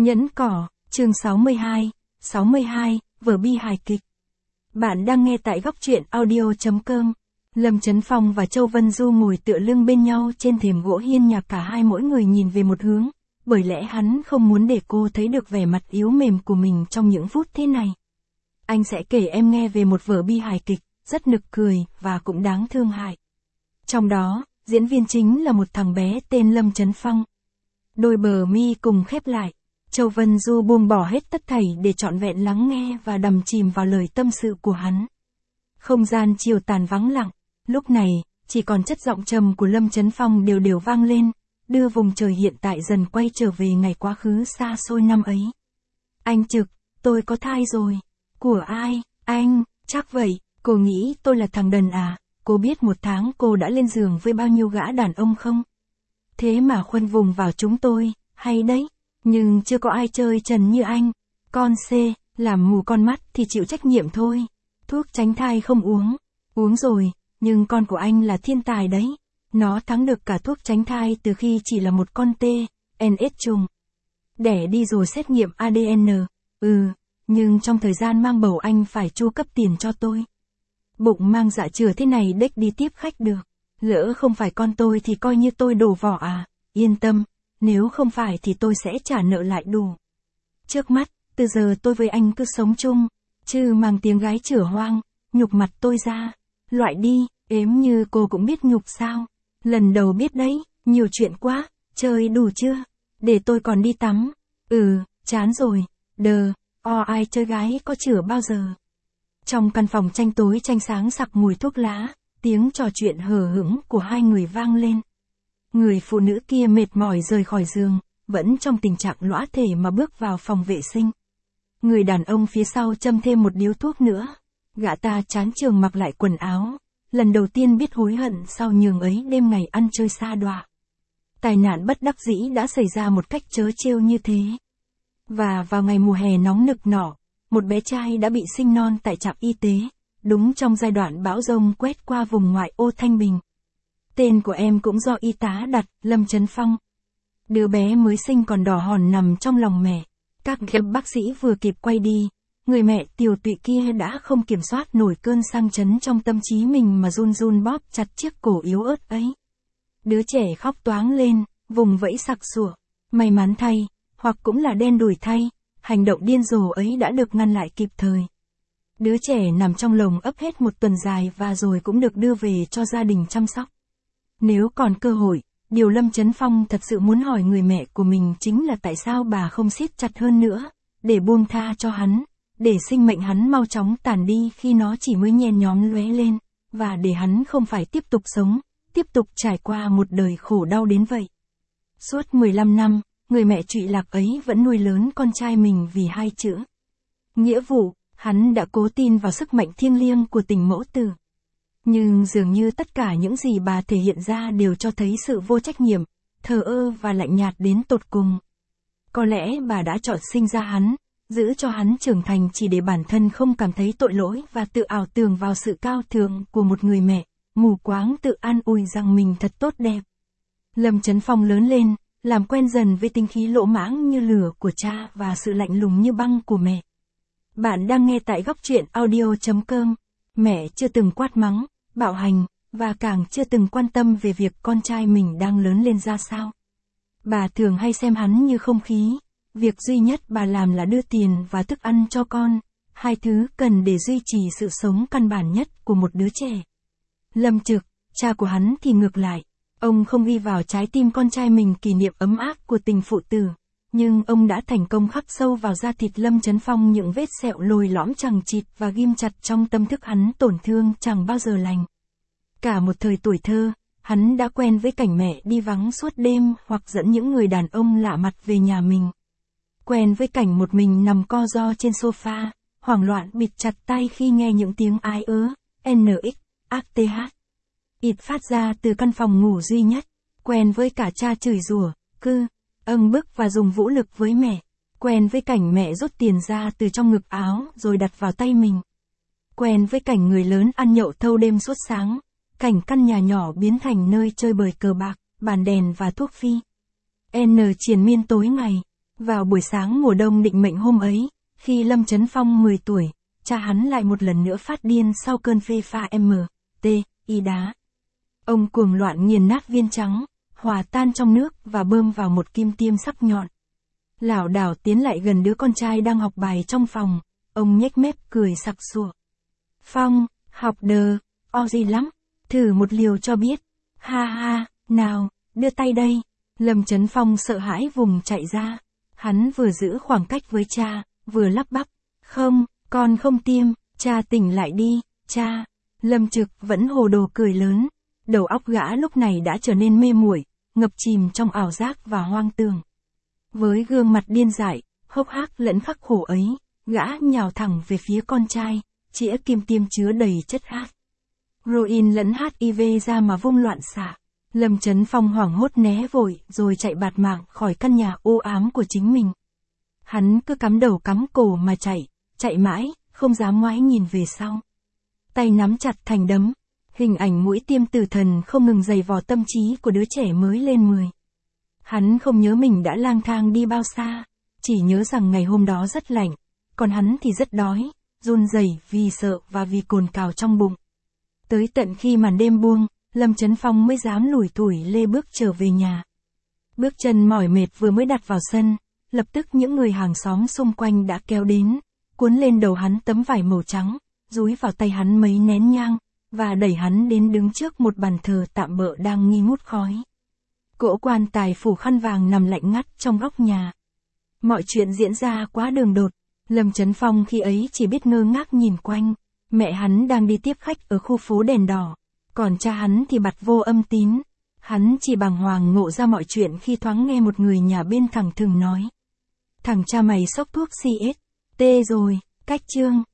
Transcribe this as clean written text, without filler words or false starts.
Nhẫn cỏ, chương 62, vở bi hài kịch. Bạn đang nghe tại góc truyện audio.com. Lâm Chấn Phong và Châu Vân Du ngồi tựa lưng bên nhau trên thềm gỗ hiên nhà, cả hai mỗi người nhìn về một hướng, bởi lẽ hắn không muốn để cô thấy được vẻ mặt yếu mềm của mình trong những phút thế này. Anh sẽ kể em nghe về một vở bi hài kịch, rất nực cười và cũng đáng thương hại. Trong đó, diễn viên chính là một thằng bé tên Lâm Chấn Phong. Đôi bờ mi cùng khép lại. Châu Vân Du buông bỏ hết tất thảy để trọn vẹn lắng nghe và đắm chìm vào lời tâm sự của hắn. Không gian chiều tàn vắng lặng, lúc này, chỉ còn chất giọng trầm của Lâm Chấn Phong đều đều vang lên, đưa vùng trời hiện tại dần quay trở về ngày quá khứ xa xôi năm ấy. Anh Trực, tôi có thai rồi. Của ai? Anh, chắc vậy, cô nghĩ tôi là thằng đần à? Cô biết một tháng cô đã lên giường với bao nhiêu gã đàn ông không? Thế mà khoanh vùng vào chúng tôi, hay đấy. Nhưng chưa có ai chơi trần như anh. Con C, làm mù con mắt thì chịu trách nhiệm thôi. Thuốc tránh thai không uống. Uống rồi, nhưng con của anh là thiên tài đấy. Nó thắng được cả thuốc tránh thai từ khi chỉ là một con T, NS trùng. Đẻ đi rồi xét nghiệm ADN. Nhưng trong thời gian mang bầu anh phải chu cấp tiền cho tôi. Bụng mang dạ chửa thế này đếch đi tiếp khách được. Lỡ không phải con tôi thì coi như tôi đổ vỏ à. Yên tâm. Nếu không phải thì tôi sẽ trả nợ lại đủ. Trước mắt, từ giờ tôi với anh cứ sống chung, chứ mang tiếng gái chửa hoang, nhục mặt tôi ra. Loại đi, ếm như cô cũng biết nhục sao. Lần đầu biết đấy, nhiều chuyện quá, chơi đủ chưa? Để tôi còn đi tắm. Chán rồi, ai chơi gái có chửa bao giờ. Trong căn phòng tranh tối tranh sáng sặc mùi thuốc lá, tiếng trò chuyện hờ hững của hai người vang lên. Người phụ nữ kia mệt mỏi rời khỏi giường, vẫn trong tình trạng lõa thể mà bước vào phòng vệ sinh. Người đàn ông phía sau châm thêm một điếu thuốc nữa. Gã ta chán chường mặc lại quần áo. Lần đầu tiên biết hối hận sau nhường ấy đêm ngày ăn chơi sa đọa. Tai nạn bất đắc dĩ đã xảy ra một cách trớ trêu như thế. Và vào ngày mùa hè nóng nực nọ, một bé trai đã bị sinh non tại trạm y tế, đúng trong giai đoạn bão giông quét qua vùng ngoại ô Thanh Bình. Tên của em cũng do y tá đặt, Lâm Chấn Phong. Đứa bé mới sinh còn đỏ hòn nằm trong lòng mẹ. Các bác sĩ vừa kịp quay đi, người mẹ tiều tụy kia đã không kiểm soát nổi cơn sang chấn trong tâm trí mình mà run run bóp chặt chiếc cổ yếu ớt ấy. Đứa trẻ khóc toáng lên, vùng vẫy sặc sụa. May mắn thay, hoặc cũng là đen đủi thay, hành động điên rồ ấy đã được ngăn lại kịp thời. Đứa trẻ nằm trong lồng ấp hết một tuần dài và rồi cũng được đưa về cho gia đình chăm sóc. Nếu còn cơ hội, điều Lâm Chấn Phong thật sự muốn hỏi người mẹ của mình chính là tại sao bà không siết chặt hơn nữa, để buông tha cho hắn, để sinh mệnh hắn mau chóng tàn đi khi nó chỉ mới nhen nhóm lóe lên, và để hắn không phải tiếp tục sống, tiếp tục trải qua một đời khổ đau đến vậy. Suốt 15 năm, người mẹ trụy lạc ấy vẫn nuôi lớn con trai mình vì hai chữ nghĩa vụ. Hắn đã cố tin vào sức mạnh thiêng liêng của tình mẫu tử. Nhưng dường như tất cả những gì bà thể hiện ra đều cho thấy sự vô trách nhiệm, thờ ơ và lạnh nhạt đến tột cùng. Có lẽ bà đã chọn sinh ra hắn, giữ cho hắn trưởng thành chỉ để bản thân không cảm thấy tội lỗi và tự ảo tưởng vào sự cao thượng của một người mẹ, mù quáng tự an ủi rằng mình thật tốt đẹp. Lâm Chấn Phong lớn lên, làm quen dần với tính khí lỗ mãng như lửa của cha và sự lạnh lùng như băng của mẹ. Bạn đang nghe tại góc truyện audio.com. Mẹ chưa từng quát mắng, bạo hành, và càng chưa từng quan tâm về việc con trai mình đang lớn lên ra sao. Bà thường hay xem hắn như không khí. Việc duy nhất bà làm là đưa tiền và thức ăn cho con, hai thứ cần để duy trì sự sống căn bản nhất của một đứa trẻ. Lâm Trực, cha của hắn thì ngược lại. Ông không ghi vào trái tim con trai mình kỷ niệm ấm áp của tình phụ tử. Nhưng ông đã thành công khắc sâu vào da thịt Lâm Chấn Phong những vết sẹo lồi lõm chằng chịt và ghim chặt trong tâm thức hắn tổn thương chẳng bao giờ lành. Cả một thời tuổi thơ, hắn đã quen với cảnh mẹ đi vắng suốt đêm hoặc dẫn những người đàn ông lạ mặt về nhà mình. Quen với cảnh một mình nằm co ro trên sofa, hoảng loạn bịt chặt tai khi nghe những tiếng ái ớ, NX, ATH. Ịt phát ra từ căn phòng ngủ duy nhất. Quen với cả cha chửi rủa, âng bức và dùng vũ lực với mẹ. Quen với cảnh mẹ rút tiền ra từ trong ngực áo rồi đặt vào tay mình. Quen với cảnh người lớn ăn nhậu thâu đêm suốt sáng. Cảnh căn nhà nhỏ biến thành nơi chơi bời cờ bạc, bàn đèn và thuốc phi. Triền miên tối ngày. Vào buổi sáng mùa đông định mệnh hôm ấy, khi Lâm Chấn Phong 10 tuổi, cha hắn lại một lần nữa phát điên sau cơn phê pha y đá. Ông cuồng loạn nghiền nát viên trắng, hòa tan trong nước và bơm vào một kim tiêm sắc nhọn. Lảo đảo tiến lại gần đứa con trai đang học bài trong phòng, ông nhếch mép cười sặc sụa. Phong, học đờ, gì lắm, thử một liều cho biết. Ha ha, nào, đưa tay đây. Lâm Chấn Phong sợ hãi vùng chạy ra. Hắn vừa giữ khoảng cách với cha, vừa lắp bắp. Không, con không tiêm, cha tỉnh lại đi, cha. Lâm Trực vẫn hồ đồ cười lớn. Đầu óc gã lúc này đã trở nên mê muội, ngập chìm trong ảo giác và hoang tưởng. Với gương mặt điên dại, hốc hác lẫn khắc khổ ấy, gã nhào thẳng về phía con trai, chĩa kim tiêm chứa đầy chất heroin lẫn HIV ra mà vung loạn xạ. Lâm Chấn Phong hoảng hốt né vội rồi chạy bạt mạng khỏi căn nhà u ám của chính mình. Hắn cứ cắm đầu cắm cổ mà chạy mãi, không dám ngoái nhìn về sau. Tay nắm chặt thành đấm, hình ảnh mũi tiêm tử thần không ngừng giày vò tâm trí của đứa trẻ mới lên 10. Hắn không nhớ mình đã lang thang đi bao xa, chỉ nhớ rằng ngày hôm đó rất lạnh, còn hắn thì rất đói, run rẩy vì sợ và vì cồn cào trong bụng. Tới tận khi màn đêm buông, Lâm Chấn Phong mới dám lủi thủi lê bước trở về nhà. Bước chân mỏi mệt vừa mới đặt vào sân, lập tức những người hàng xóm xung quanh đã kéo đến, cuốn lên đầu hắn tấm vải màu trắng, dúi vào tay hắn mấy nén nhang, và đẩy hắn đến đứng trước một bàn thờ tạm bợ đang nghi ngút khói. Cỗ quan tài phủ khăn vàng nằm lạnh ngắt trong góc nhà. Mọi chuyện diễn ra quá đường đột, Lâm Chấn Phong khi ấy chỉ biết ngơ ngác nhìn quanh, mẹ hắn đang đi tiếp khách ở khu phố đèn đỏ, còn cha hắn thì bặt vô âm tín. Hắn chỉ bàng hoàng ngộ ra mọi chuyện khi thoáng nghe một người nhà bên thẳng thừng nói. Thằng cha mày xốc thuốc CS, tê rồi, cách chương.